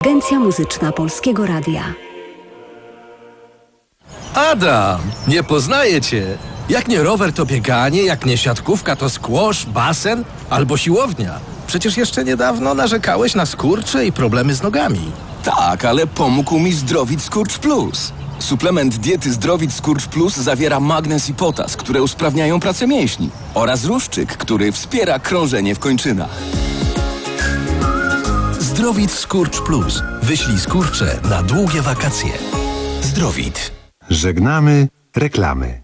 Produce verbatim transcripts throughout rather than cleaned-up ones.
Agencja Muzyczna Polskiego Radia. Adam, nie poznaję cię. Jak nie rower, to bieganie, jak nie siatkówka, to squash, basen albo siłownia. Przecież jeszcze niedawno narzekałeś na skurcze i problemy z nogami. Tak, ale pomógł mi Zdrowit Skurcz Plus. Suplement diety Zdrowit Skurcz Plus zawiera magnez i potas, które usprawniają pracę mięśni, oraz ruszczyk, który wspiera krążenie w kończynach. Zdrowit Skurcz Plus. Wyślij skurcze na długie wakacje. Zdrowit. Żegnamy reklamy.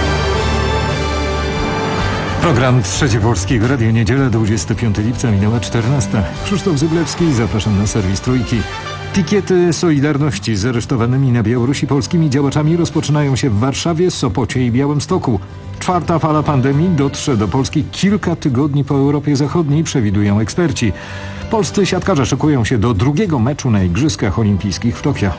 Program Trzeci Polskiego Radio, niedziela, dwudziestego piątego lipca, minęła czternasta. Krzysztof Zyblewski, zapraszam na serwis Trójki. Pikiety Solidarności z aresztowanymi na Białorusi polskimi działaczami rozpoczynają się w Warszawie, Sopocie i Białymstoku. Czwarta fala pandemii dotrze do Polski kilka tygodni po Europie Zachodniej, przewidują eksperci. Polscy siatkarze szykują się do drugiego meczu na Igrzyskach Olimpijskich w Tokio.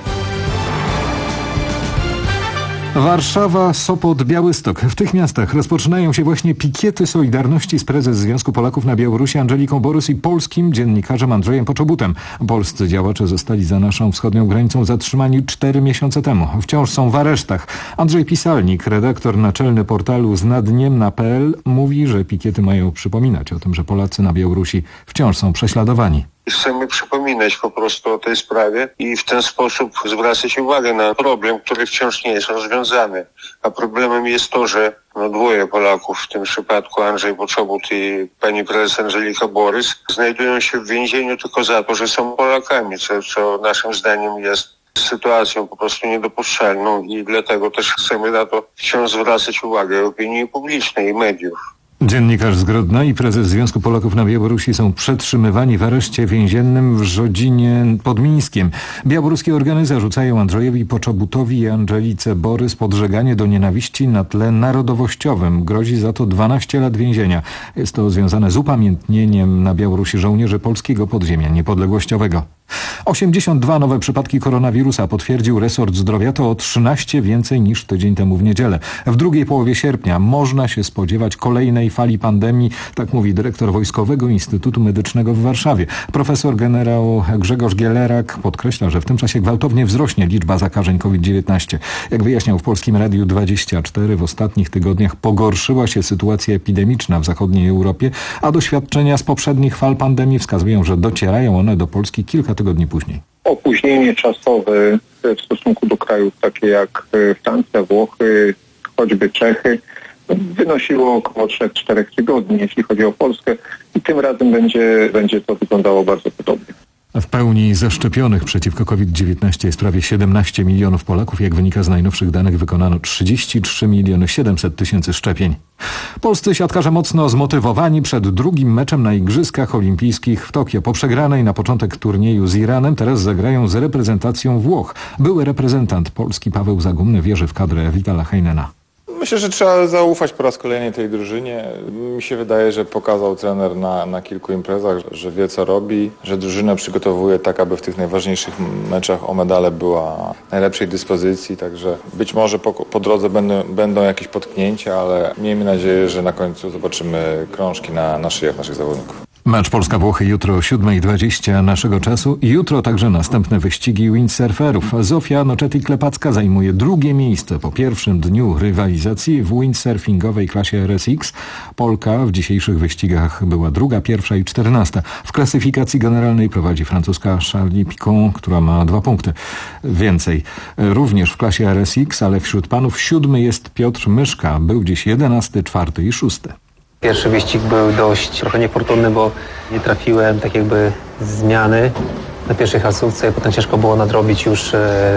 Warszawa, Sopot, Białystok. W tych miastach rozpoczynają się właśnie pikiety Solidarności z prezes Związku Polaków na Białorusi Andżeliką Borys i polskim dziennikarzem Andrzejem Poczobutem. Polscy działacze zostali za naszą wschodnią granicą zatrzymani cztery miesiące temu. Wciąż są w aresztach. Andrzej Pisalnik, redaktor naczelny portalu znadniemna kropka p l, mówi, że pikiety mają przypominać o tym, że Polacy na Białorusi wciąż są prześladowani. Chcemy przypominać po prostu o tej sprawie i w ten sposób zwracać uwagę na problem, który wciąż nie jest rozwiązany. A problemem jest to, że no, dwoje Polaków, w tym przypadku Andrzej Poczobut i pani prezes Andżelika Borys, znajdują się w więzieniu tylko za to, że są Polakami, co, co naszym zdaniem jest sytuacją po prostu niedopuszczalną i dlatego też chcemy na to wciąż zwracać uwagę opinii publicznej i mediów. Dziennikarz z Grodna i prezes Związku Polaków na Białorusi są przetrzymywani w areszcie więziennym w Żodzinie pod Mińskiem. Białoruskie organy zarzucają Andrzejowi Poczobutowi i Andżelice Borys podżeganie do nienawiści na tle narodowościowym. Grozi za to dwanaście lat więzienia. Jest to związane z upamiętnieniem na Białorusi żołnierzy polskiego podziemia niepodległościowego. osiemdziesiąt dwa nowe przypadki koronawirusa potwierdził resort zdrowia, to o trzynaście więcej niż tydzień temu w niedzielę. W drugiej połowie sierpnia można się spodziewać kolejnej fali pandemii, tak mówi dyrektor Wojskowego Instytutu Medycznego w Warszawie. Profesor generał Grzegorz Gielerak podkreśla, że w tym czasie gwałtownie wzrośnie liczba zakażeń COVID dziewiętnaście. Jak wyjaśniał w Polskim Radiu dwadzieścia cztery, w ostatnich tygodniach pogorszyła się sytuacja epidemiczna w zachodniej Europie, a doświadczenia z poprzednich fal pandemii wskazują, że docierają one do Polski kilka tygodni później. Opóźnienie czasowe w stosunku do krajów takie jak Francja, Włochy, choćby Czechy wynosiło około trzy do czterech tygodni, jeśli chodzi o Polskę, i tym razem będzie, będzie to wyglądało bardzo podobnie. W pełni zaszczepionych przeciwko COVID dziewiętnaście jest prawie siedemnaście milionów Polaków. Jak wynika z najnowszych danych, wykonano trzydzieści trzy miliony siedemset tysięcy szczepień. Polscy siatkarze mocno zmotywowani przed drugim meczem na Igrzyskach Olimpijskich w Tokio. Po przegranej na początek turnieju z Iranem teraz zagrają z reprezentacją Włoch. Były reprezentant Polski Paweł Zagumny wierzy w kadrę Vitala Heinena. Myślę, że trzeba zaufać po raz kolejny tej drużynie. Mi się wydaje, że pokazał trener na, na kilku imprezach, że wie co robi, że drużynę przygotowuje tak, aby w tych najważniejszych meczach o medale była w najlepszej dyspozycji. Także być może po, po drodze będą, będą jakieś potknięcia, ale miejmy nadzieję, że na końcu zobaczymy krążki na, na szyjach naszych zawodników. Mecz Polska-Włochy jutro o siódma dwadzieścia naszego czasu i jutro także następne wyścigi windsurferów. Zofia Noczety-Klepacka zajmuje drugie miejsce po pierwszym dniu rywalizacji w windsurfingowej klasie R S X. Polka w dzisiejszych wyścigach była druga, pierwsza i czternasta. W klasyfikacji generalnej prowadzi francuska Charlie Picon, która ma dwa punkty więcej. Również w klasie R S X, ale wśród panów siódmy jest Piotr Myszka. Był dziś jedenasty, czwarty i szósty. Pierwszy wyścig był dość trochę niefortunny, bo nie trafiłem tak jakby z zmiany na pierwszej hasówce. Potem ciężko było nadrobić już,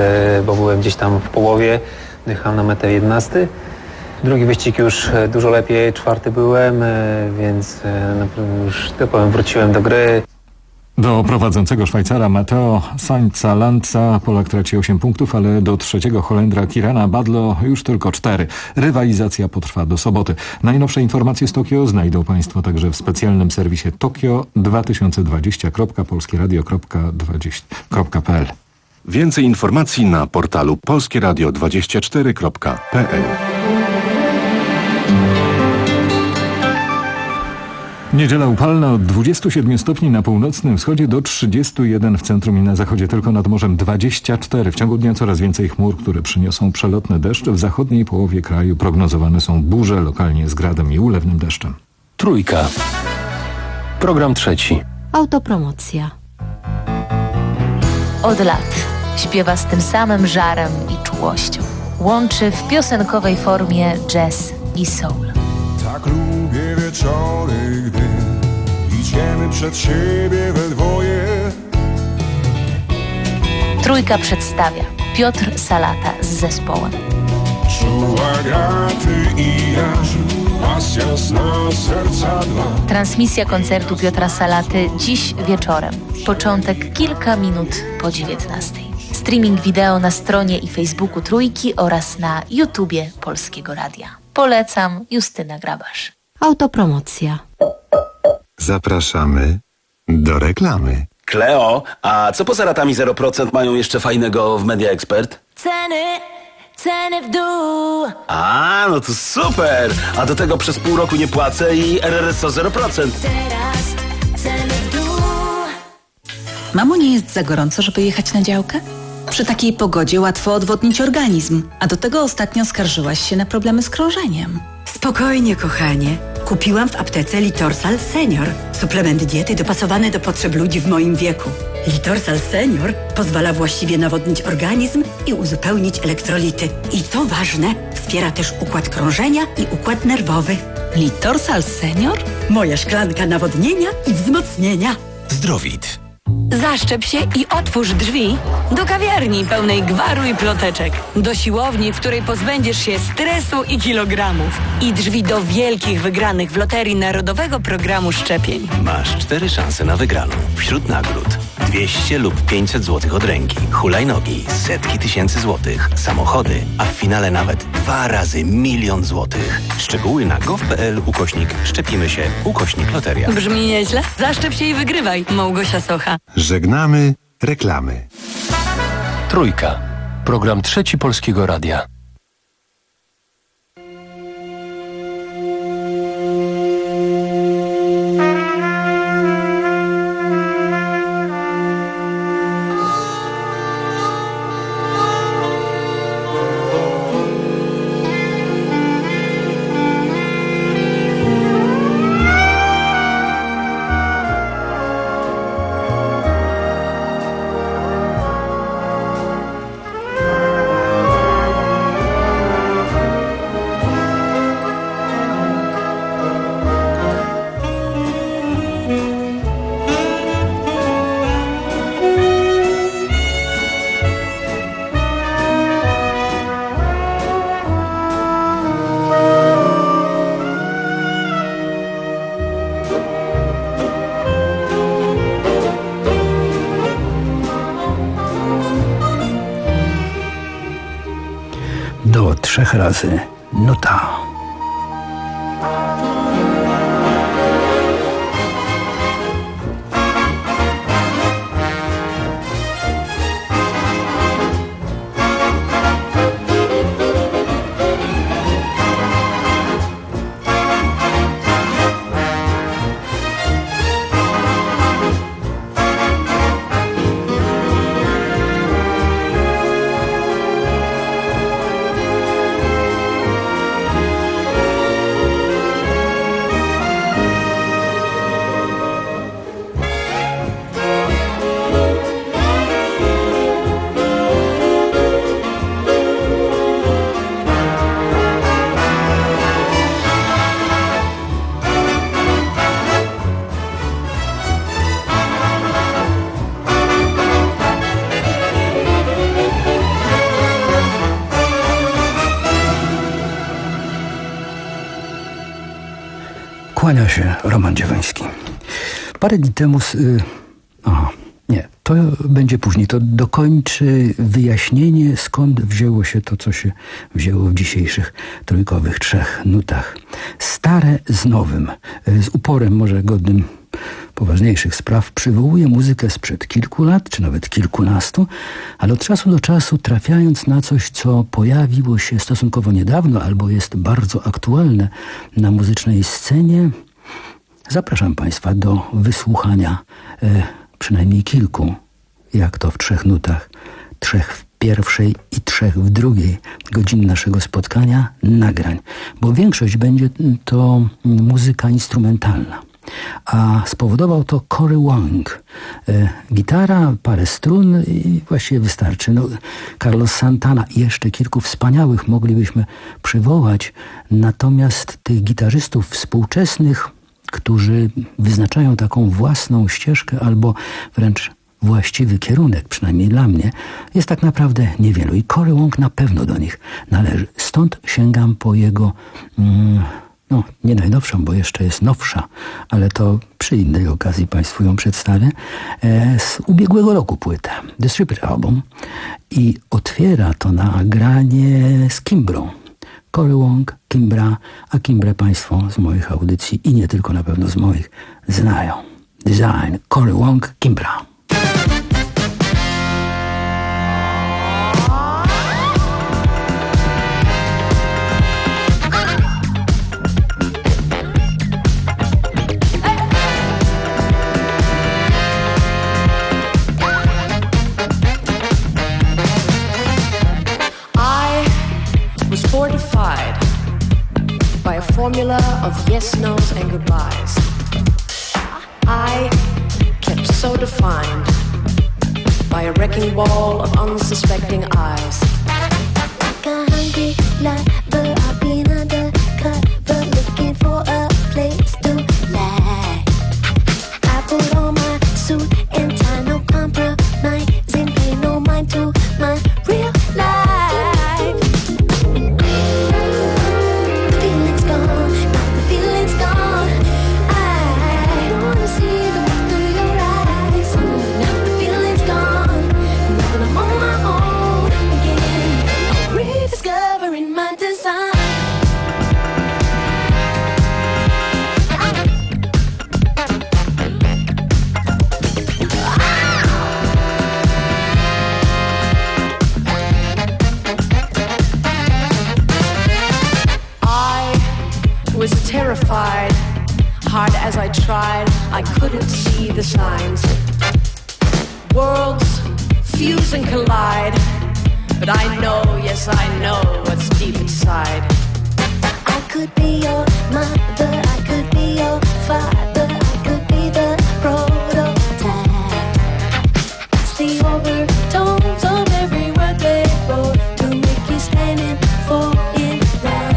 bo byłem gdzieś tam w połowie. Jechałem na metę jedenasty. Drugi wyścig już dużo lepiej, czwarty byłem, więc już tak powiem, wróciłem do gry. Do prowadzącego Szwajcara Matteo Sainza Lanza Polak traci osiem punktów, ale do trzeciego Holendra Kirana Badlo już tylko cztery. Rywalizacja potrwa do soboty. Najnowsze informacje z Tokio znajdą Państwo także w specjalnym serwisie Tokio dwa tysiące dwadzieścia kropka polskieradio kropka p l. Więcej informacji na portalu polskieradio dwadzieścia cztery kropka p l. Niedziela upalna od dwudziestu siedmiu stopni na północnym wschodzie do trzydziestu jeden w centrum i na zachodzie, tylko nad morzem dwadzieścia cztery. W ciągu dnia coraz więcej chmur, które przyniosą przelotne deszcze. W zachodniej połowie kraju prognozowane są burze, lokalnie z gradem i ulewnym deszczem. Trójka. Program trzeci. Autopromocja. Od lat śpiewa z tym samym żarem i czułością. Łączy w piosenkowej formie jazz i soul. Tak lubię wieczory, gdy idziemy przed siebie we dwoje. Trójka przedstawia Piotr Salata z zespołem. Czuła graty i jaż, pasja sna serca dwa. Transmisja koncertu Piotra Salaty dziś wieczorem. Początek kilka minut po dziewiętnastej. Streaming wideo na stronie i Facebooku Trójki oraz na YouTubie Polskiego Radia. Polecam, Justyna Grabasz. Autopromocja. Zapraszamy do reklamy. Kleo, a co poza ratami zero procent mają jeszcze fajnego w Media Expert? Ceny, ceny w dół. A, no to super! A do tego przez pół roku nie płacę i R R S O zero procent. Teraz ceny w dół. Mamo, nie jest za gorąco, żeby jechać na działkę? Przy takiej pogodzie łatwo odwodnić organizm, a do tego ostatnio skarżyłaś się na problemy z krążeniem. Spokojnie, kochanie. Kupiłam w aptece Litorsal Senior. Suplement diety dopasowany do potrzeb ludzi w moim wieku. Litorsal Senior pozwala właściwie nawodnić organizm i uzupełnić elektrolity. I co ważne, wspiera też układ krążenia i układ nerwowy. Litorsal Senior? Moja szklanka nawodnienia i wzmocnienia. Zdrowit. Zaszczep się i otwórz drzwi do kawiarni pełnej gwaru i ploteczek. Do siłowni, w której pozbędziesz się stresu i kilogramów. I drzwi do wielkich wygranych w Loterii Narodowego Programu Szczepień. Masz cztery szanse na wygraną. Wśród nagród dwieście lub pięćset złotych od ręki, hulajnogi, setki tysięcy złotych, samochody, a w finale nawet dwa razy milion złotych. Szczegóły na gov.pl ukośnik szczepimy się ukośnik loteria. Brzmi nieźle? Zaszczep się i wygrywaj. Małgosia Socha. Żegnamy reklamy. Trójka. Program trzeci Polskiego Radia. Do trzech razy nuta. Kłania się Roman Dziewański. Parę dni temu... Y, aha, nie, to będzie później. To dokończy wyjaśnienie, skąd wzięło się to, co się wzięło w dzisiejszych trójkowych trzech nutach. Stare z nowym, z uporem może godnym poważniejszych spraw, przywołuje muzykę sprzed kilku lat, czy nawet kilkunastu, ale od czasu do czasu trafiając na coś, co pojawiło się stosunkowo niedawno albo jest bardzo aktualne na muzycznej scenie, Zapraszam Państwa do wysłuchania e, przynajmniej kilku, jak to w trzech nutach, trzech w pierwszej i trzech w drugiej godzin naszego spotkania, nagrań, bo większość będzie to muzyka instrumentalna. A spowodował to Cory Wong. E, gitara, parę strun i właściwie wystarczy. No, Carlos Santana i jeszcze kilku wspaniałych moglibyśmy przywołać, natomiast tych gitarzystów współczesnych, którzy wyznaczają taką własną ścieżkę albo wręcz właściwy kierunek, przynajmniej dla mnie, jest tak naprawdę niewielu. I Cory Wong na pewno do nich należy. Stąd sięgam po jego, mm, no nie najnowszą, bo jeszcze jest nowsza, ale to przy innej okazji Państwu ją przedstawię, e, z ubiegłego roku płytę, The Stripper Album, i otwiera to nagranie z Kimbrą. Cory Wong, Kimbra, a Kimbrę Państwo z moich audycji i nie tylko, na pewno z moich, znają. Design, Cory Wong, Kimbra. Fortified by a formula of yes, no's, and goodbyes. I kept so defined by a wrecking ball of unsuspecting eyes. Like a hungry lover, I've been undercover, looking for a place to lie. I put on my suit and tie, no compromising, pay no mind to my real life. Terrified, hard as I tried, I couldn't see the signs. Worlds fuse and collide, but I know, yes I know what's deep inside. I could be your mother, I could be your father, I could be the prototype. It's the overtones of every word they wrote to make you stand and fall in line.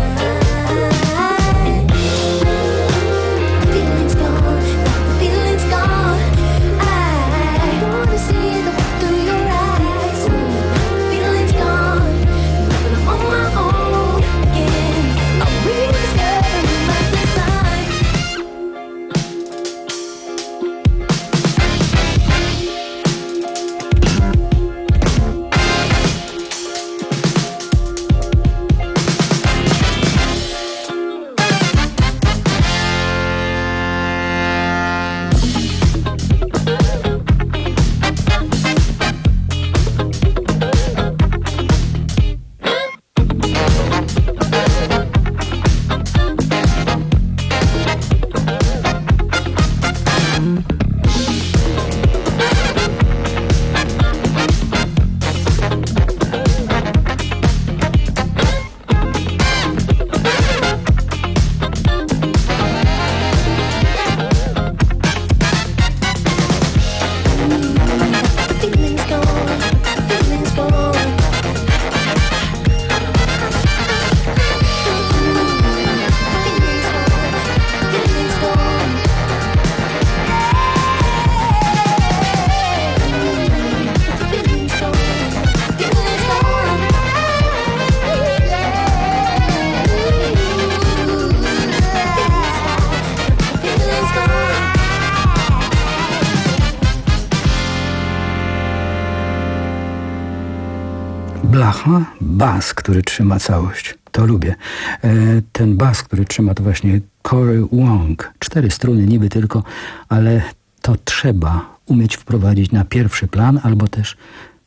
Blacha, bas, który trzyma całość. To lubię. E, ten bas, który trzyma, to właśnie Cory Wong. Cztery struny niby tylko, ale to trzeba umieć wprowadzić na pierwszy plan, albo też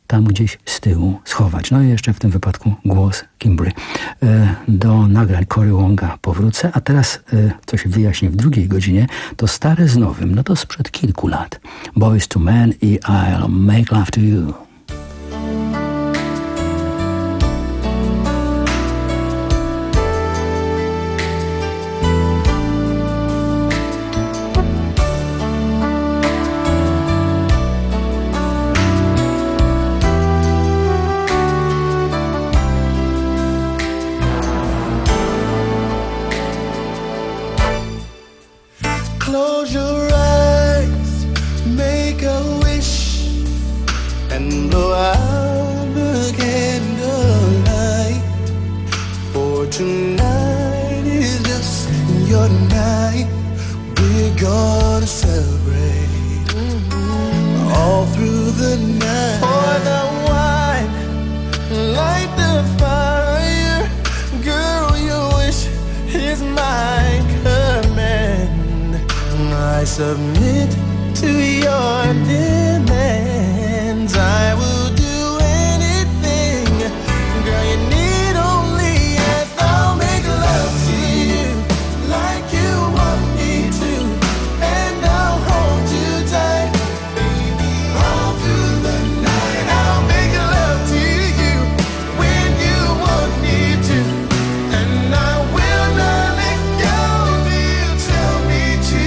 tam gdzieś z tyłu schować. No i jeszcze w tym wypadku głos Kimbry. Do nagrań Cory Wonga powrócę, a teraz, co się wyjaśni w drugiej godzinie, to stare z nowym, no to sprzed kilku lat. Boyz two Men i I'll Make Love to You. Close your eyes, make a wish, and blow out the candlelight. For tonight is just your night. We're gonna celebrate mm-hmm. all through the night. Pour the wine, light the fire. Girl, your wish is my command. I submit to your demands. I will do anything. Girl, you need only ask. I'll make love to you like you want me to, and I'll hold you tight, baby, all through the night. I'll make love to you when you want me to, and I will not let go till you tell me to.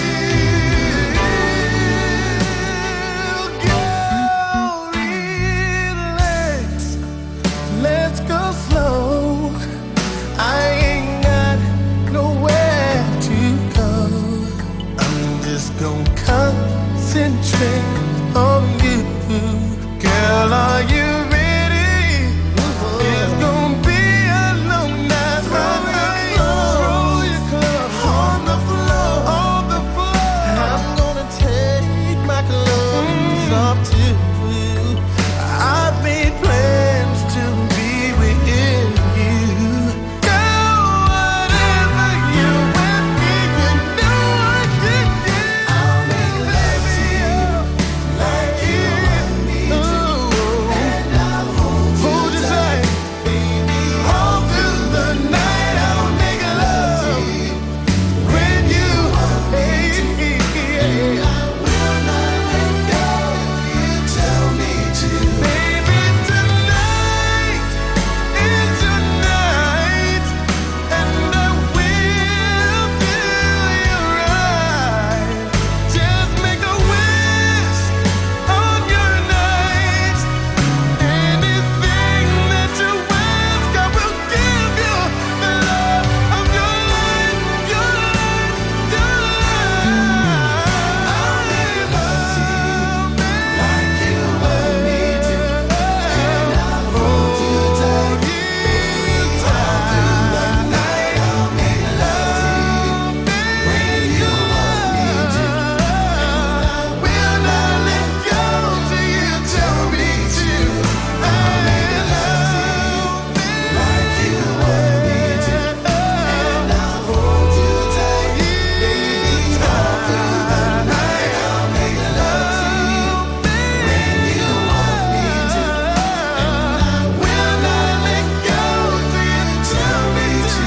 Concentrate on you, girl. Are you ready? It's gonna be a long night. Roll your clothes on the floor, on the floor. I'm gonna take my clothes off too. I've made plans to be with you. Girl, whatever you want me, you know I can do. I'll make love to you like you want me to, and I'll hold you tight, baby, all through the night. I'll make love to you when you want me to, and I will not let go if you tell me to. Baby, tonight is your night, and I will do you right. Just make a wish on your night. Anything that you ask, I will give you the love of your life, your life, your life. I'll make love to you like you want me to, and I'll hold you tight, all through the night. I'll make love to you when you want me to, and I will not let go till you tell me to. I'll make love like you want me to, and I'll hold you tight, baby, all through the night. I'll make love to you when you want me to, and I will not let go till you tell me to.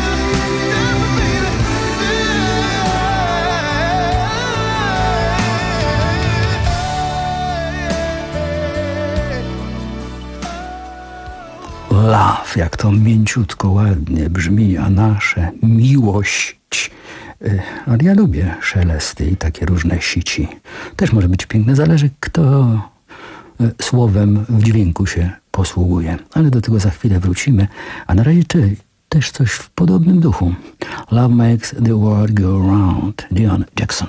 Love, jak to mięciutko, ładnie brzmi, a nasze miłość. Y, Ale ja lubię szelesty i takie różne sici. Też może być piękne, zależy kto y, słowem w dźwięku się posługuje. Ale do tego za chwilę wrócimy. A na razie ty, też coś w podobnym duchu. Love makes the world go round. Dion Jackson.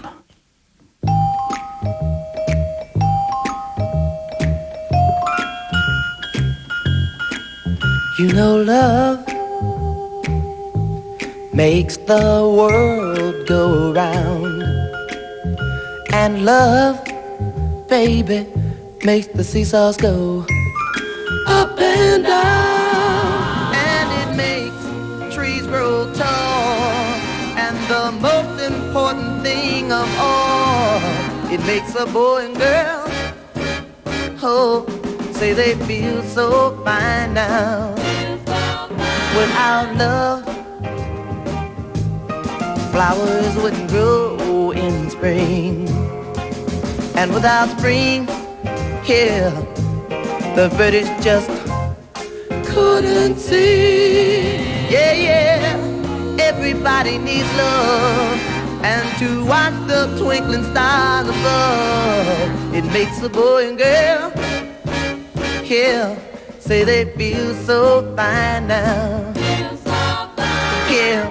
You know love makes the world go round, and love, baby, makes the seesaws go up and down, and it makes trees grow tall, and the most important thing of all, it makes a boy and girl, oh, say they feel so fine now. Without love, flowers wouldn't grow in spring. And without spring, here, the birdies just couldn't sing. Yeah, yeah, everybody needs love. And to watch the twinkling stars above, it makes a boy and girl here say they feel so fine now. Yeah.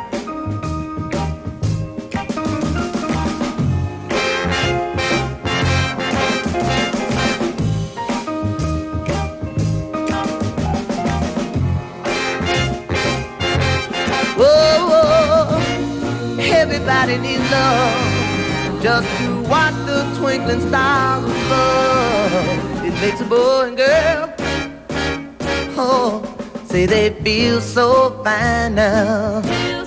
Everybody needs love, just to watch the twinkling stars above. It makes a boy and girl, oh, say they feel so fine now.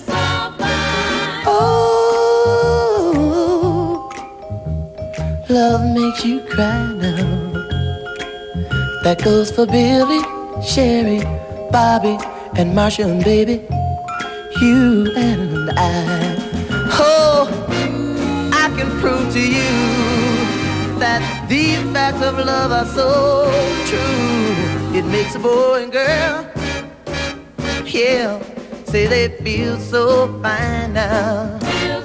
Oh, love makes you cry now. That goes for Billy, Sherry, Bobby, and Marsha and baby, you and I. Oh, I can prove to you that these facts of love are so true. It makes a boy and girl, yeah, say they feel so fine now.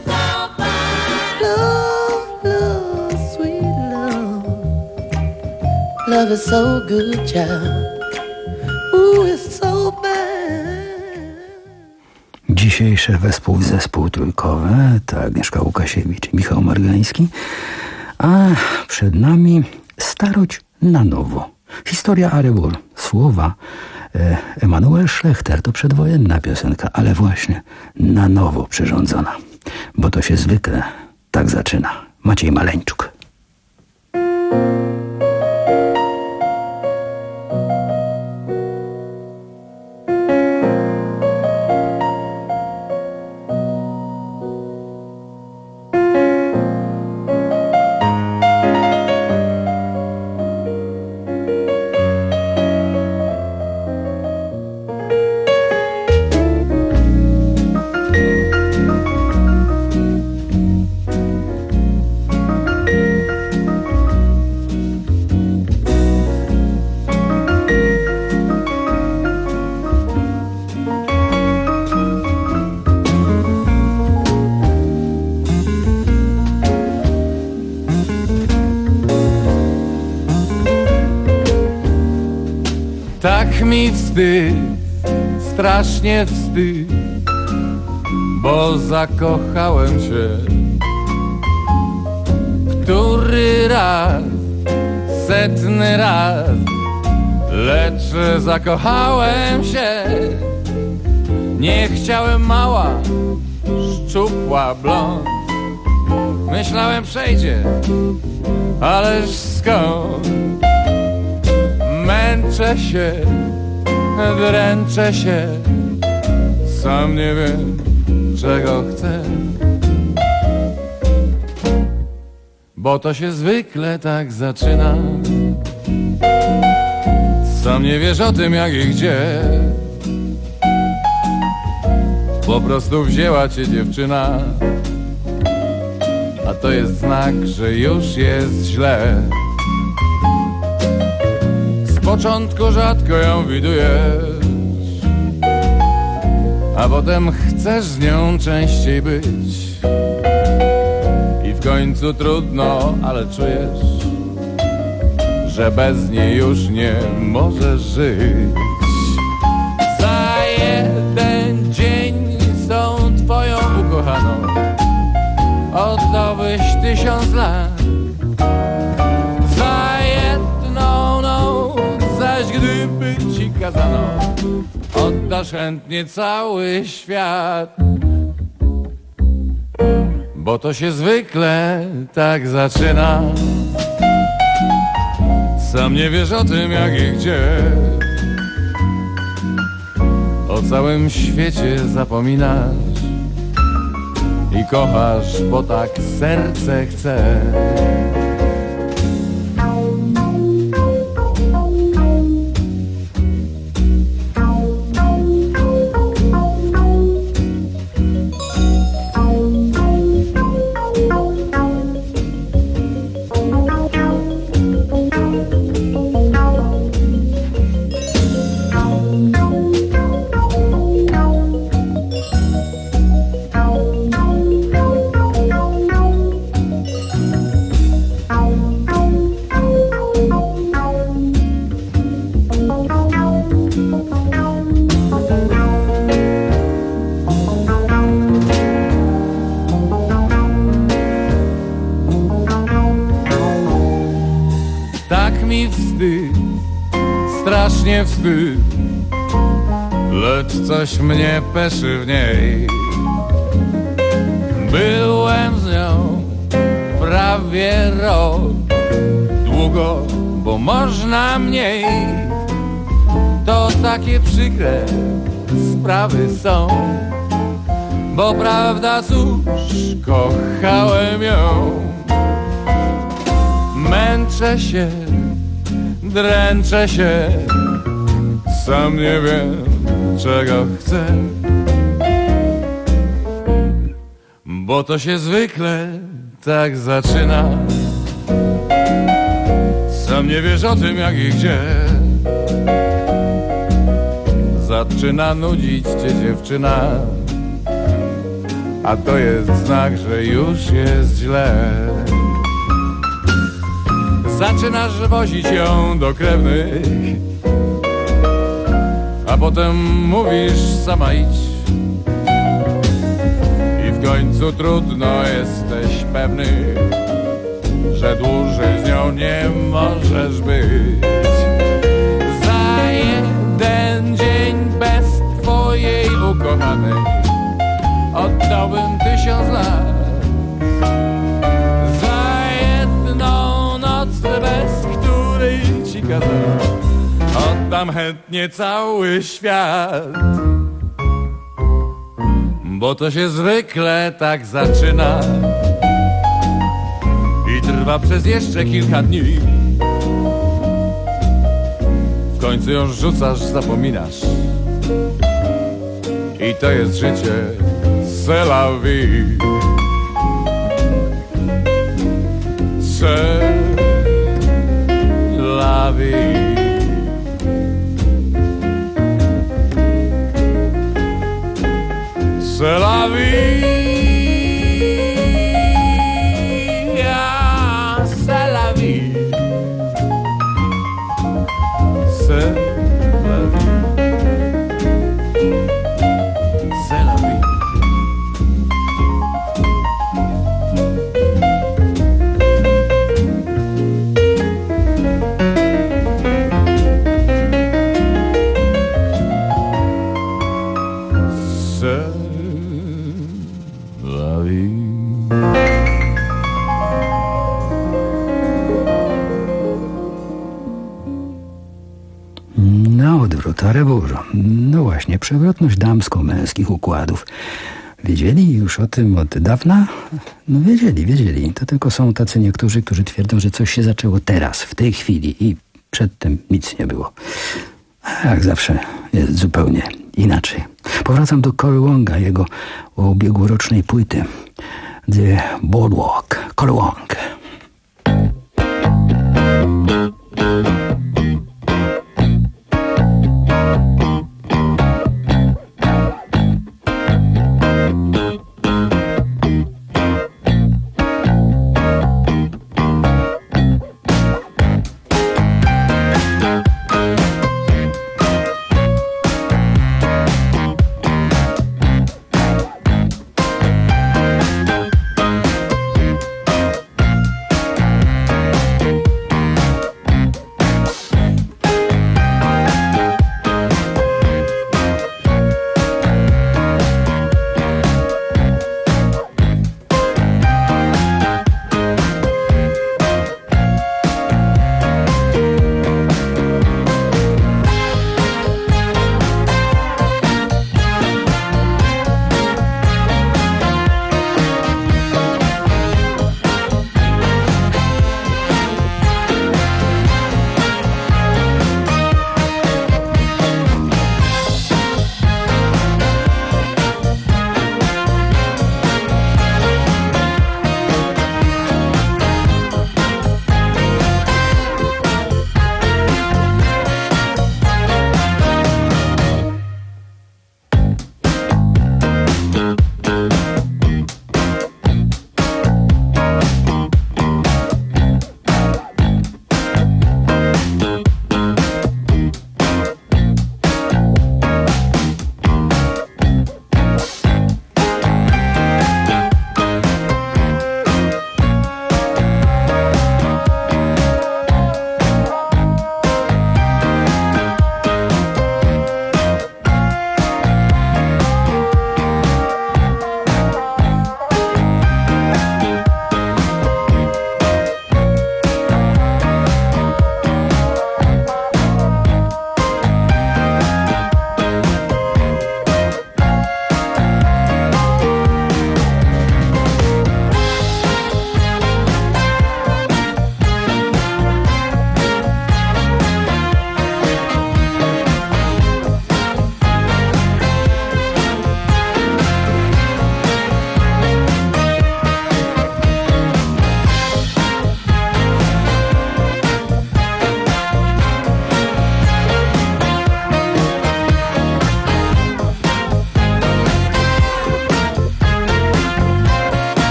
Love, love, sweet love. Love is so good, child. Ooh, it's so fine. Dzisiejsze wespół zespół trójkowe to Agnieszka Łukasiewicz i Michał Margański, a przed nami starość na nowo. Historia Arebur. Słowa e, Emanuel Szlechter, to przedwojenna piosenka, ale właśnie na nowo przyrządzona, bo to się zwykle tak zaczyna. Maciej Maleńczuk. Tak mi wstyd, strasznie wstyd, bo zakochałem się. Który raz, setny raz, lecz zakochałem się. Nie chciałem mała, szczupła blond. Myślałem przejdzie, ależ skąd? Męczę się, dręczę się, sam nie wiem, czego chcę. Bo to się zwykle tak zaczyna. Sam nie wiesz o tym, jak i gdzie. Po prostu wzięła cię dziewczyna, a to jest znak, że już jest źle. Z początku rzadko ją widujesz, a potem chcesz z nią częściej być. I w końcu trudno, ale czujesz, że bez niej już nie możesz żyć. Za jeden dzień z tą twoją ukochaną oddałbyś tysiąc lat. Za jedną noc, zaś gdyby ci kazano, oddasz chętnie cały świat. Bo to się zwykle tak zaczyna. Sam nie wiesz o tym, jak i gdzie. O całym świecie zapominasz i kochasz, bo tak serce chce. strasznie wstyd, lecz coś mnie peszy w niej. Byłem z nią prawie rok, długo, bo można mniej. To takie przykre sprawy są, bo prawda cóż, kochałem ją. Męczę się, dręczę się, sam nie wiem czego chcę, bo to się zwykle tak zaczyna. Sam nie wiesz o tym jak i gdzie. Zaczyna nudzić cię dziewczyna, a to jest znak, że już jest źle. Zaczynasz wozić ją do krewnych, a potem mówisz sama idź. I w końcu trudno jesteś pewny, że dłużej z nią nie możesz być. Za jeden dzień bez twojej ukochanej oddałbym tysiąc lat. Za jedną noc, bez której ci kazałem, oddam chętnie cały świat. Bo to się zwykle tak zaczyna i trwa przez jeszcze kilka dni. W końcu ją rzucasz, zapominasz i to jest życie. C'est la vie, c'est la vie. C'est la vie, ah, c'est la vie, c'est la vie, c'est la vie. Tarebur. No właśnie, przewrotność damsko-męskich układów. Wiedzieli już o tym od dawna? No wiedzieli, wiedzieli. To tylko są tacy niektórzy, którzy twierdzą, że coś się zaczęło teraz, w tej chwili i przedtem nic nie było. A jak zawsze jest zupełnie inaczej. Powracam do Cory Wonga, jego ubiegłorocznej płyty The Boardwalk. Cory Wong.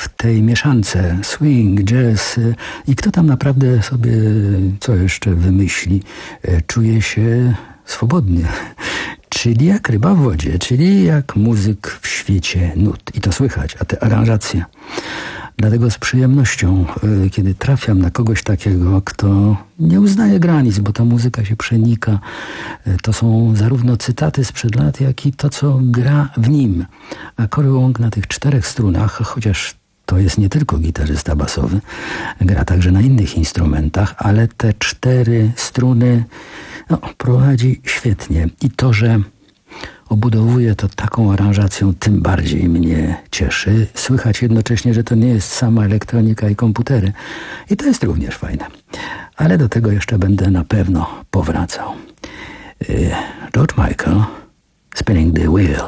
w tej mieszance swing, jazz i kto tam naprawdę sobie co jeszcze wymyśli, czuje się swobodnie. Czyli jak ryba w wodzie, czyli jak muzyk w świecie nut. I to słychać, a te aranżacje. Dlatego z przyjemnością, kiedy trafiam na kogoś takiego, kto nie uznaje granic, bo ta muzyka się przenika. To są zarówno cytaty sprzed lat, jak i to, co gra w nim. A Cory Wong na tych czterech strunach, chociaż to jest nie tylko gitarzysta basowy, gra także na innych instrumentach, ale te cztery struny no, prowadzi świetnie. I to, że obudowuje to taką aranżacją, tym bardziej mnie cieszy. Słychać jednocześnie, że to nie jest sama elektronika i komputery. I to jest również fajne. Ale do tego jeszcze będę na pewno powracał. George Michael, Spinning the Wheel.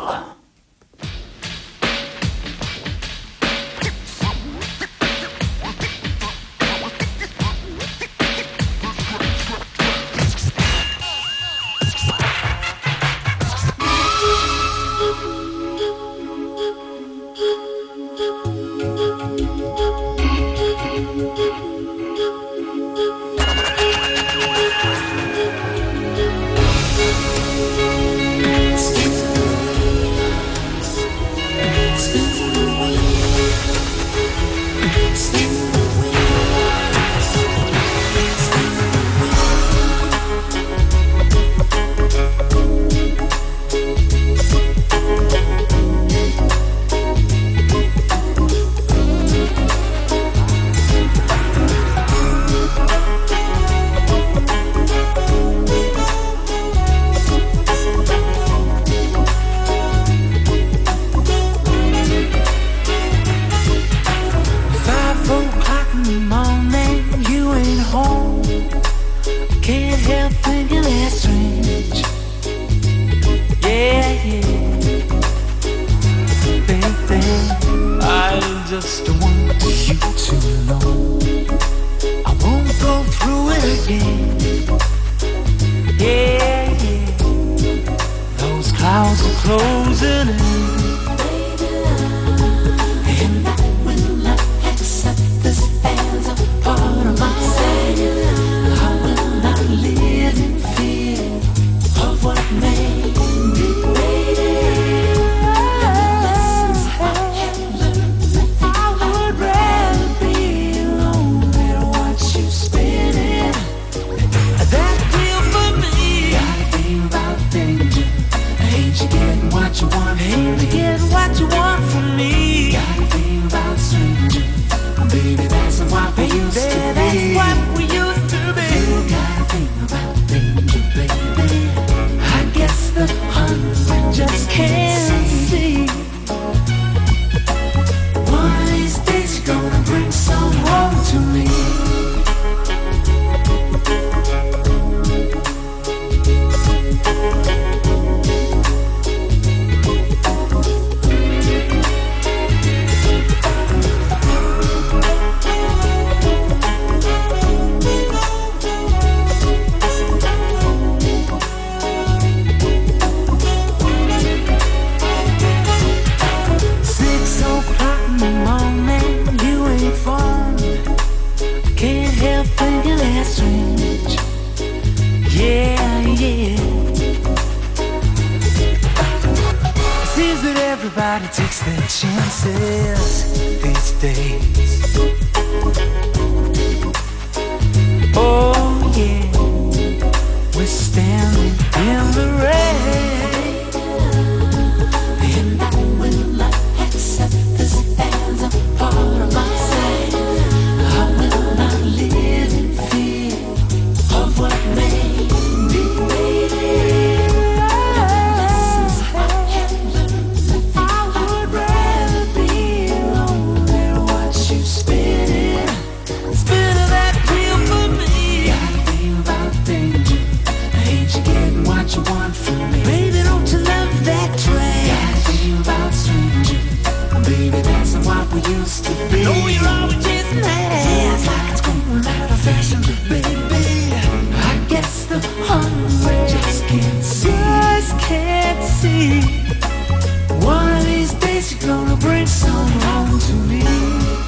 One of these days you're gonna bring some home to me.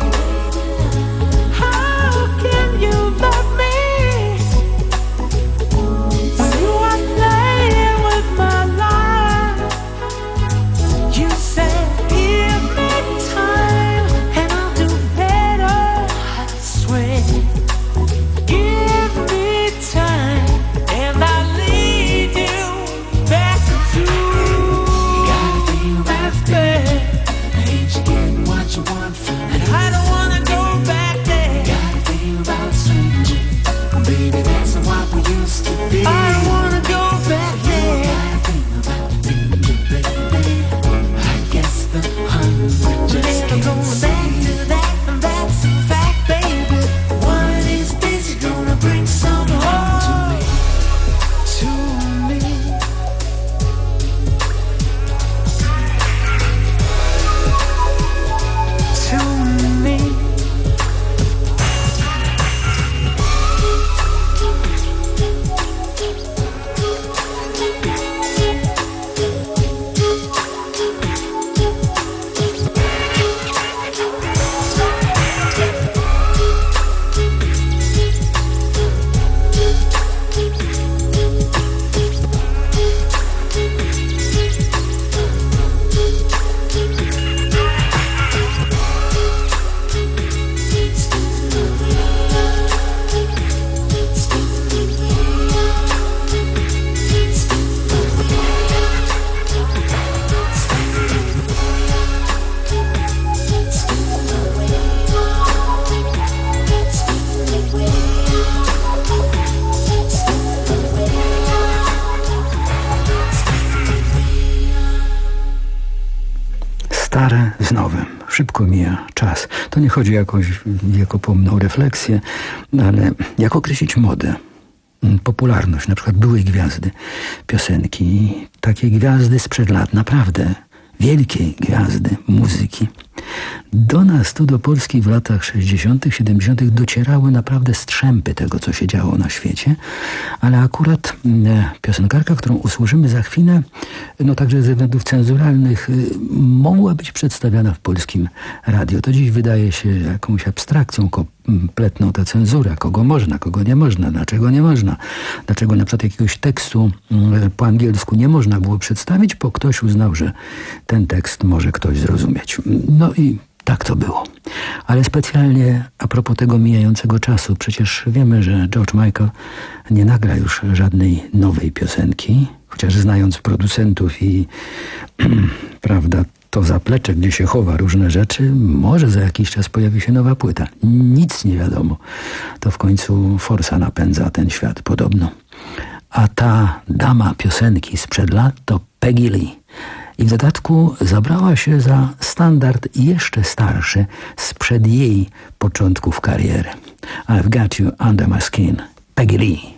szybko mija czas. To nie chodzi o jakąś wiekopomną refleksję, ale jak określić modę? Popularność, na przykład byłej gwiazdy piosenki, takie gwiazdy sprzed lat, naprawdę wielkiej gwiazdy muzyki. Do nas, tu do Polski w latach sześćdziesiątych, siedemdziesiątych docierały naprawdę strzępy tego, co się działo na świecie, ale akurat e, piosenkarka, którą usłyszymy za chwilę, no także ze względów cenzuralnych, e, mogła być przedstawiana w polskim radiu. To dziś wydaje się jakąś abstrakcją kompletną ta cenzura. Kogo można, kogo nie można, dlaczego nie można. Dlaczego na przykład jakiegoś tekstu e, po angielsku nie można było przedstawić, bo ktoś uznał, że ten tekst może ktoś zrozumieć. No i tak to było. Ale specjalnie a propos tego mijającego czasu, przecież wiemy, że George Michael nie nagra już żadnej nowej piosenki, chociaż znając producentów i prawda, to zaplecze, gdzie się chowa różne rzeczy, może za jakiś czas pojawi się nowa płyta. Nic nie wiadomo. To w końcu forsa napędza ten świat podobno. A ta dama piosenki sprzed lat to Peggy Lee. I w dodatku zabrała się za standard jeszcze starszy sprzed jej początków kariery. I've got you under my skin. Peggy Lee.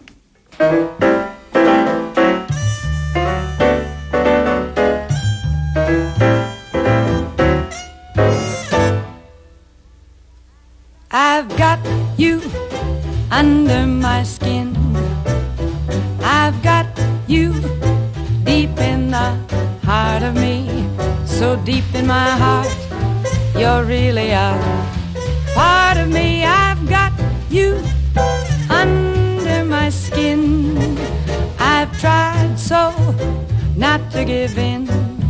I've got you under my skin. I've got you deep in the heart of me, so deep in my heart, you're really a part of me. I've got you under my skin. I've tried so not to give in.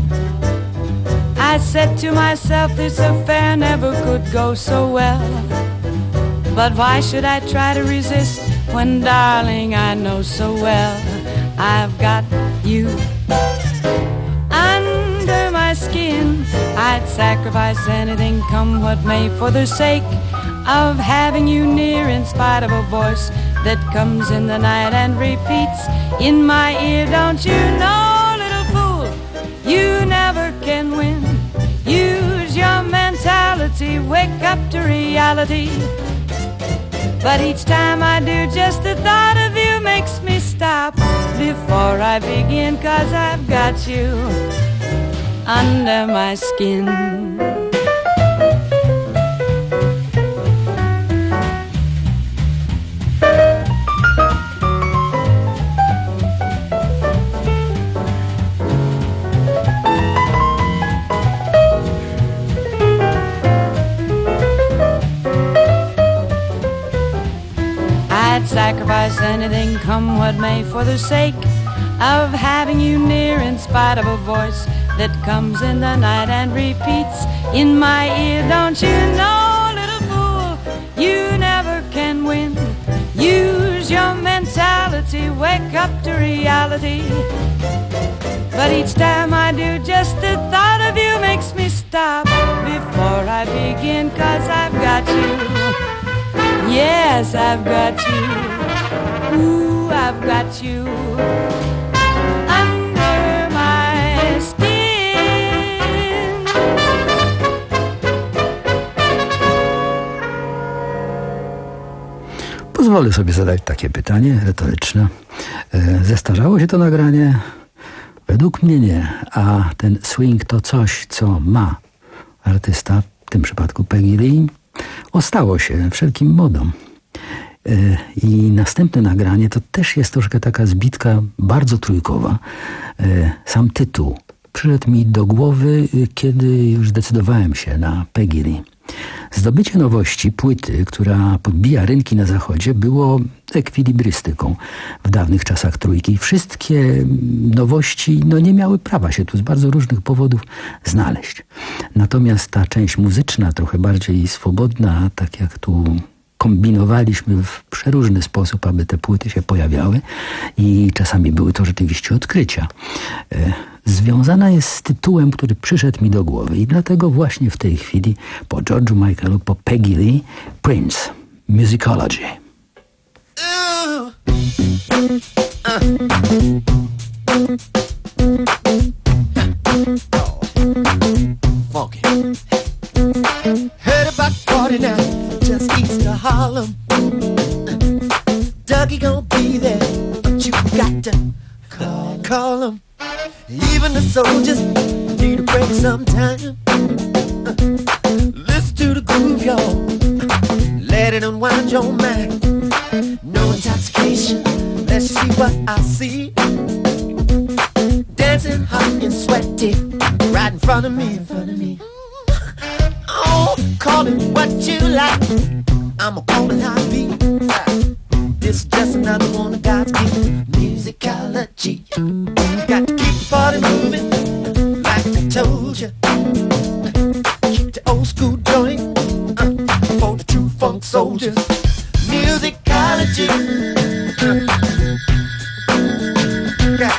I said to myself, this affair never could go so well. But why should I try to resist when, darling, I know so well I've got you under my skin. I'd sacrifice anything, come what may, for the sake of having you near, in spite of a voice that comes in the night and repeats in my ear, don't you know, little fool, you never can win. Use your mentality, wake up to reality. But each time I do, just the thought of you makes me stop before I begin, 'cause I've got you under my skin. Sacrifice anything, come what may, for the sake of having you near, in spite of a voice that comes in the night and repeats in my ear, don't you know, little fool, you never can win. Use your mentality, wake up to reality. But each time I do, just the thought of you makes me stop before I begin, 'cause I've got you. Yes, I've got you. Ooh, I've got you under my skin. Pozwolę sobie zadać takie pytanie retoryczne. Zestarzało się to nagranie? Według mnie nie. A ten swing to coś, co ma artysta, w tym przypadku Peggy Lee, ostało się wszelkim modą. I następne nagranie to też jest troszkę taka zbitka bardzo trójkowa. Sam tytuł przyszedł mi do głowy, kiedy już zdecydowałem się na Peggy Lee. Zdobycie nowości płyty, która podbija rynki na zachodzie, było ekwilibrystyką w dawnych czasach trójki. Wszystkie nowości no, nie miały prawa się tu z bardzo różnych powodów znaleźć. Natomiast ta część muzyczna, trochę bardziej swobodna, tak jak tu kombinowaliśmy w przeróżny sposób, aby te płyty się pojawiały i czasami były to rzeczywiście odkrycia. Związana jest z tytułem, który przyszedł mi do głowy i dlatego właśnie w tej chwili po George'u Michaelu, po Peggy Lee, Prince, Musicology. Funky. Harlem. Dougie gon' be there, but you got to call, call him. Even the soldiers need a break sometime. Listen to the groove, y'all. Let it unwind your mind. No intoxication, let's see what I see. Dancing hot and sweaty, right in front of me, in front of me. Oh, call it what you like. I'ma call it how it be. This is just another one of God's gift, musicology. Got to keep the party moving, like I told you. Keep the old school joint uh, for the true funk soldiers. Musicology. Uh, yeah.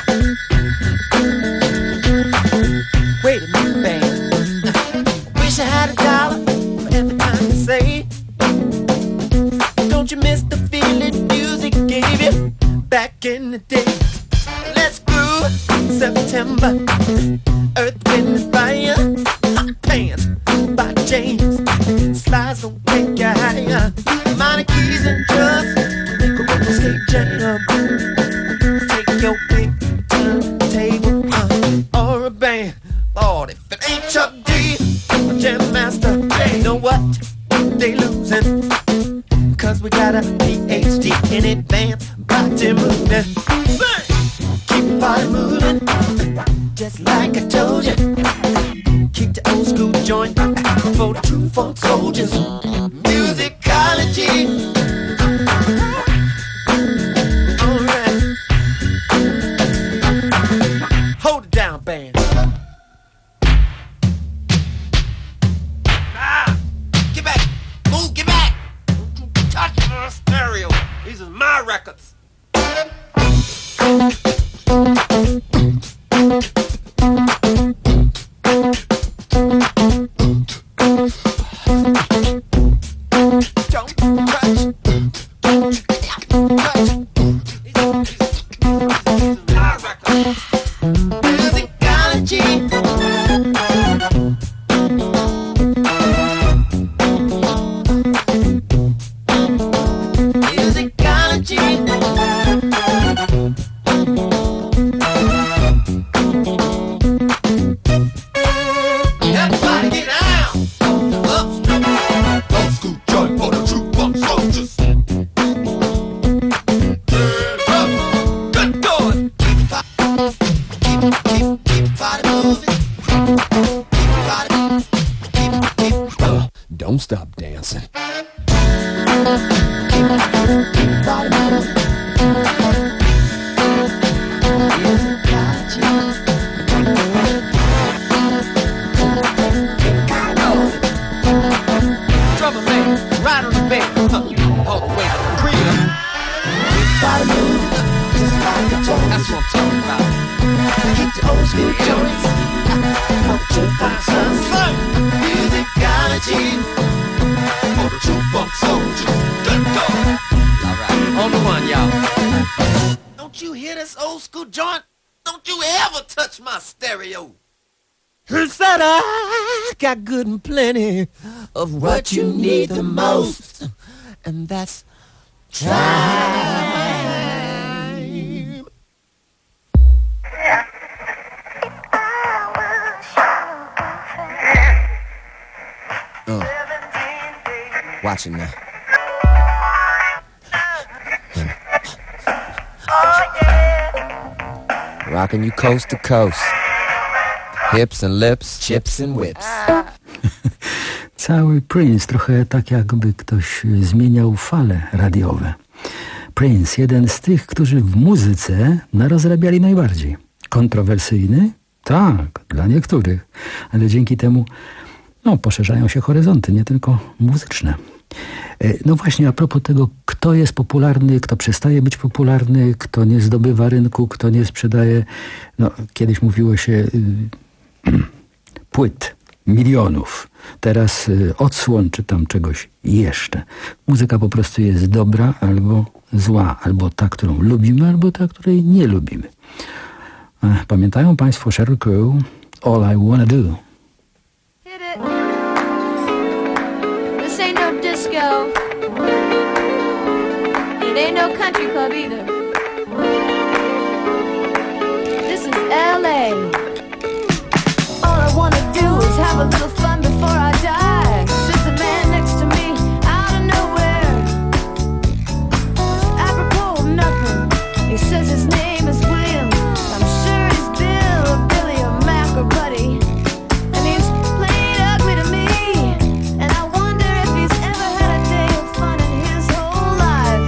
Wait a minute, man. Wish I had a dollar for every time you say. Don't you miss the feeling music gave you back in the day? Let's groove September. Earth, wind, and fire. Hot pants by James. Slides don't take you higher. Minor keys and drums make a roller skate jam. Take your big turntable uh, or a band. Lord, if it ain't Chuck D, a jam master, they know what they losing. Cause we got a P H D in advance, body moving. Keep the body moving, just like I told you. Keep the old school joint for the true funk soldiers. Musicology. Alright. Hold it down, band. Ah, get back, move, get back. Touch my stereo. These are my records. Don't touch. Don't touch. These are, these are my records. Musicology. Don't stop dancing. Drummer man, right on the bed, huh, all the way to the crib. Body moving, just like I told you. That's what I'm talking about. Keep the old school joints. For the true funk soldiers. Musicology. For the true funk soldiers. Good God. Alright, on the one, y'all. Don't you hear this old school joint? Don't you ever touch my stereo. He said I got good and plenty of what you need the most, and that's time. Uh, watching now. Rocking you coast to coast. Hips and lips, chips and whips. Cały Prince, trochę tak jakby ktoś zmieniał fale radiowe. Prince, jeden z tych, którzy w muzyce narozrabiali najbardziej. Kontrowersyjny? Tak, dla niektórych. Ale dzięki temu no, poszerzają się horyzonty, nie tylko muzyczne. No właśnie, a propos tego, kto jest popularny, kto przestaje być popularny, kto nie zdobywa rynku, kto nie sprzedaje, no kiedyś mówiło się y, płyt, milionów. Teraz y, odsłon czy tam czegoś jeszcze. Muzyka po prostu jest dobra albo zła, albo ta, którą lubimy, albo ta, której nie lubimy. Ech, pamiętają Państwo Sheryl Crow, All I Wanna Do? Hit it. This ain't no disco. It ain't no country club either. This is L A. All I wanna do is have a little fun before I die. There's a man next to me out of nowhere. It's apropos of nothing. He says his name is William. I'm sure he's Bill or Billy or Mac or Buddy. And he's played ugly to me. And I wonder if he's ever had a day of fun in his whole life.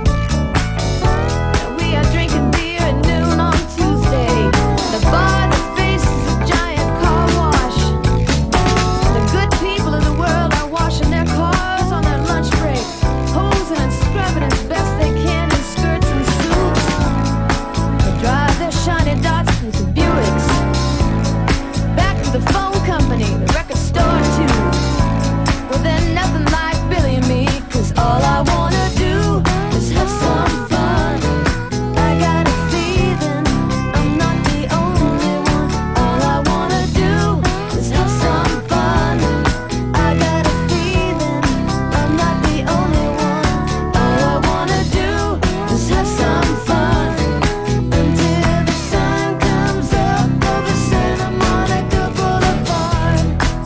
And we are drinking beer at noon on Tuesday. The bar that faces a giant car wash. The good people of the world are washing their cars on their lunch break, hosing and scrubbing as best they can in skirts and suits. They drive their shiny dots into Buicks, back to the phone company, the record store too. Well, they're nothing like Billy and me, 'cause all I wanna do is have some fun. I got a feeling I'm not the only one. All I wanna do is have some fun. I got a feeling I'm not the only one. All I wanna do is have some fun until the sun comes up over Santa Monica Boulevard.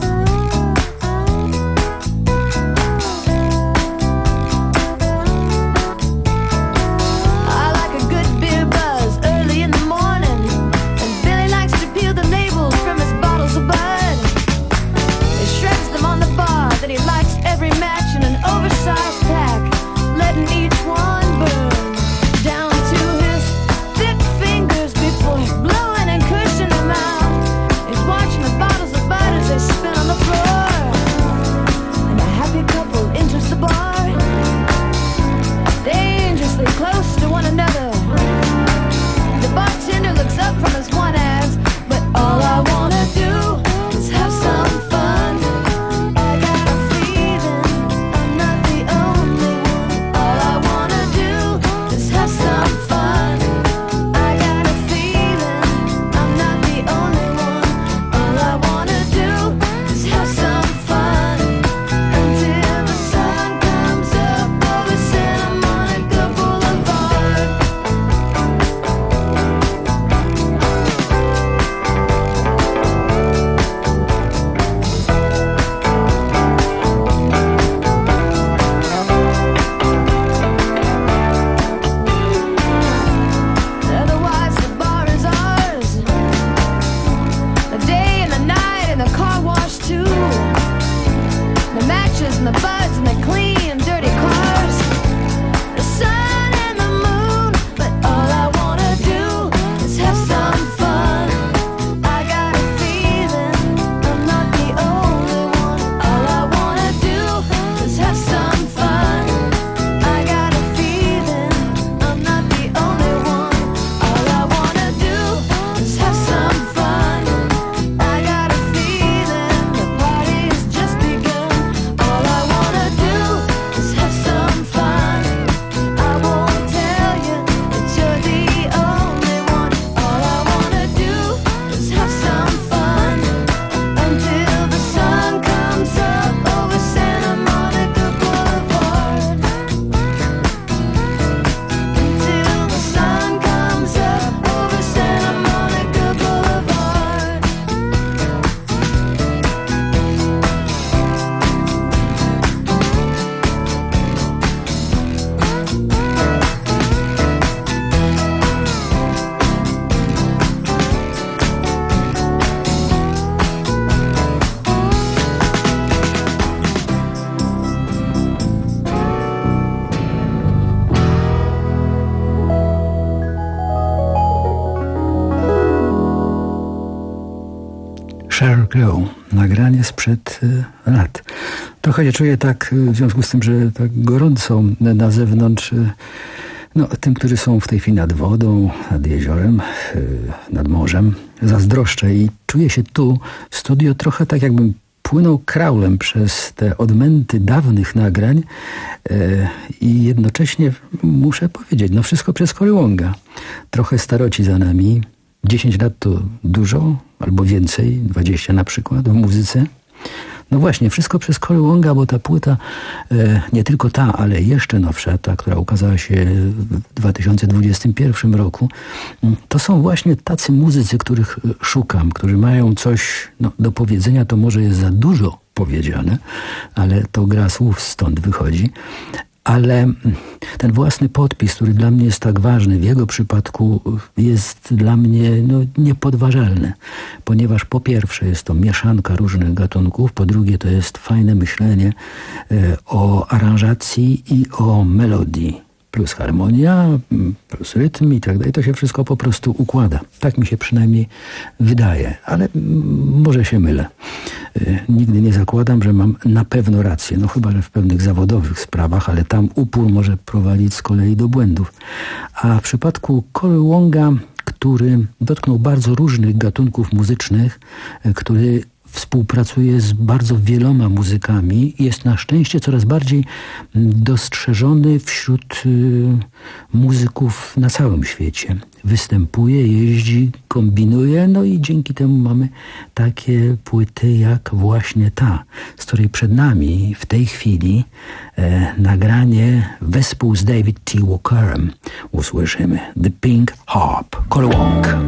I like a good beer buzz early in the morning, and Billy likes to peel the labels from his bottles of Bud. He shreds them on the bar, then he lights every match in an oversized pack, letting each one burn down to his thick fingers before blowing and cushing them out. He's watching the bottles of Bud as they spin on the floor, and a happy couple enters the bar, dangerously close to one another. The bartender looks up from his one ass, but all I wanna do is have some fun. I got a feeling I'm not the only one. All I wanna do is have some fun. I got a feeling I'm not the only one. All I wanna do is have some fun until the sun comes up over Santa Monica Boulevard. Otherwise the bar is ours, the day and the night and the car wash too. The matches and the buds and the clean and dirty cars, the sun and the moon. But all I wanna do is have some fun. I got a feeling I'm not the only one. All I wanna do is have some fun. I got a feeling I'm not the only one. All I wanna do is have some fun. I got a feeling the party's just begun. All I wanna do is have some fun. I won't tell you that you're the only one. All I wanna do is have some fun until the sun comes up over Santa Monica Boulevard. Until the sun comes up over Santa Monica Boulevard. Sheryl Crow. Nagranie sprzed y, lat. Trochę się czuję tak y, w związku z tym, że tak gorąco na zewnątrz. Y, no, tym, którzy są w tej chwili nad wodą, nad jeziorem, y, nad morzem. Zazdroszczę i czuję się tu w studio trochę tak, jakbym płynął kraulem przez te odmęty dawnych nagrań y, i jednocześnie muszę powiedzieć, no wszystko przez Cory Wonga. Trochę staroci za nami. dziesięć lat to dużo, albo więcej, dwadzieścia na przykład w muzyce. No właśnie, wszystko przez Cory Wonga, bo ta płyta, e, nie tylko ta, ale jeszcze nowsza, ta, która ukazała się w dwa tysiące dwudziestym pierwszym roku, to są właśnie tacy muzycy, których szukam, którzy mają coś no, do powiedzenia, to może jest za dużo powiedziane, ale to gra słów stąd wychodzi. Ale ten własny podpis, który dla mnie jest tak ważny, w jego przypadku jest dla mnie no, niepodważalny, ponieważ po pierwsze jest to mieszanka różnych gatunków, po drugie to jest fajne myślenie e, o aranżacji i o melodii. Plus harmonia, plus rytm i tak dalej. To się wszystko po prostu układa. Tak mi się przynajmniej wydaje, ale może się mylę. Nigdy nie zakładam, że mam na pewno rację. No chyba, że w pewnych zawodowych sprawach, ale tam upór może prowadzić z kolei do błędów. A w przypadku Cory Wonga, który dotknął bardzo różnych gatunków muzycznych, który współpracuje z bardzo wieloma muzykami i jest na szczęście coraz bardziej dostrzeżony wśród y, muzyków na całym świecie. Występuje, jeździ, kombinuje, no i dzięki temu mamy takie płyty jak właśnie ta, z której przed nami w tej chwili e, nagranie wespół z David T. Walkerem. Usłyszymy The Pink Harp, Cory Wong.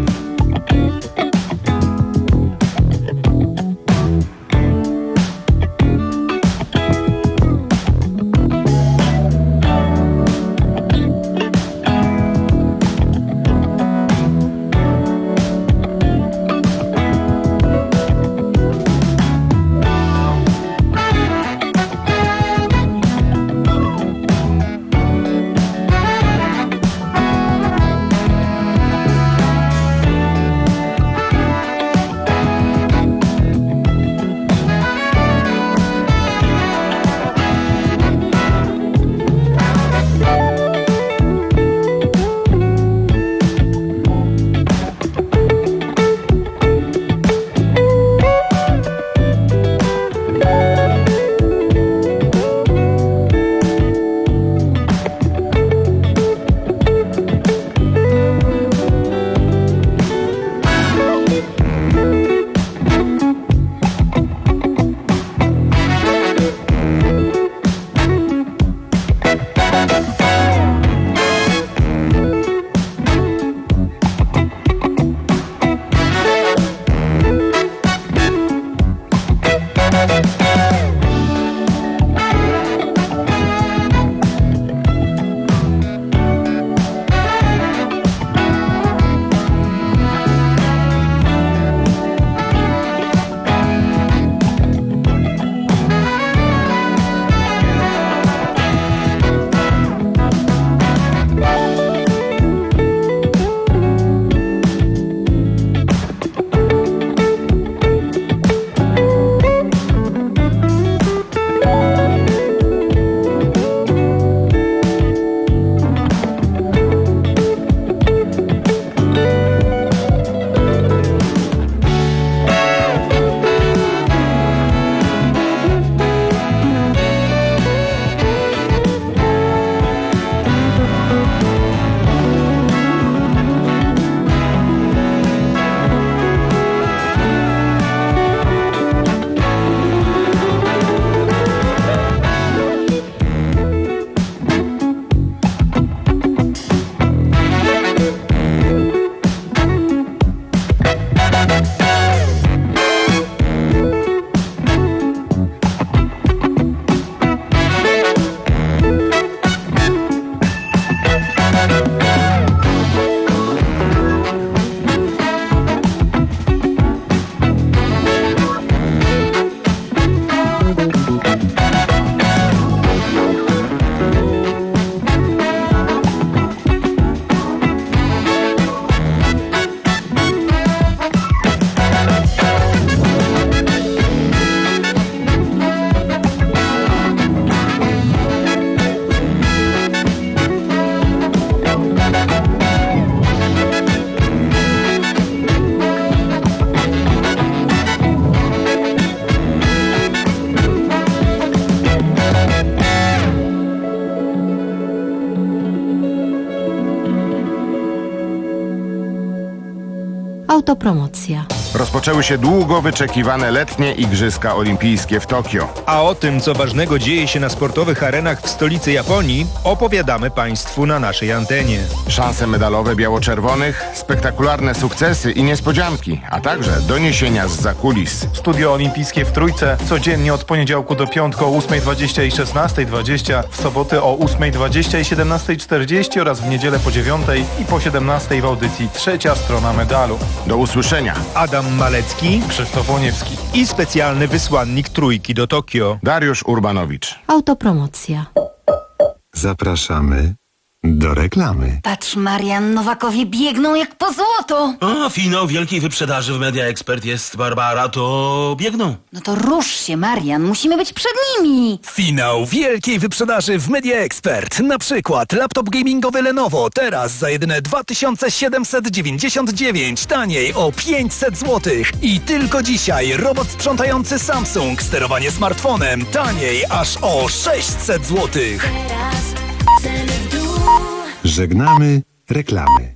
Autopromocja. Rozpoczęły się długo wyczekiwane letnie Igrzyska Olimpijskie w Tokio. A o tym, co ważnego dzieje się na sportowych arenach w stolicy Japonii, opowiadamy Państwu na naszej antenie. Szanse medalowe biało-czerwonych, spektakularne sukcesy i niespodzianki, a także doniesienia z zakulis. Studio Olimpijskie w Trójce codziennie od poniedziałku do piątku o ósmej dwadzieścia i szesnastej dwadzieścia, w soboty o ósmej dwadzieścia i siedemnastej czterdzieści oraz w niedzielę po dziewiątej i po siedemnastej w audycji Trzecia Strona Medalu. Do usłyszenia. Adam Malecki, Krzysztof Łoniewski i specjalny wysłannik Trójki do Tokio, Dariusz Urbanowicz. Autopromocja. Zapraszamy do reklamy. Patrz, Marian, Nowakowie biegną jak po złoto. O, finał wielkiej wyprzedaży w Media Expert jest, Barbara, to biegną. No to rusz się, Marian, musimy być przed nimi. Finał wielkiej wyprzedaży w Media Expert. Na przykład laptop gamingowy Lenovo teraz za jedyne dwa tysiące siedemset dziewięćdziesiąt dziewięć, taniej o pięćset złotych. I tylko dzisiaj robot sprzątający Samsung, sterowanie smartfonem, taniej aż o sześćset złotych. Żegnamy reklamy.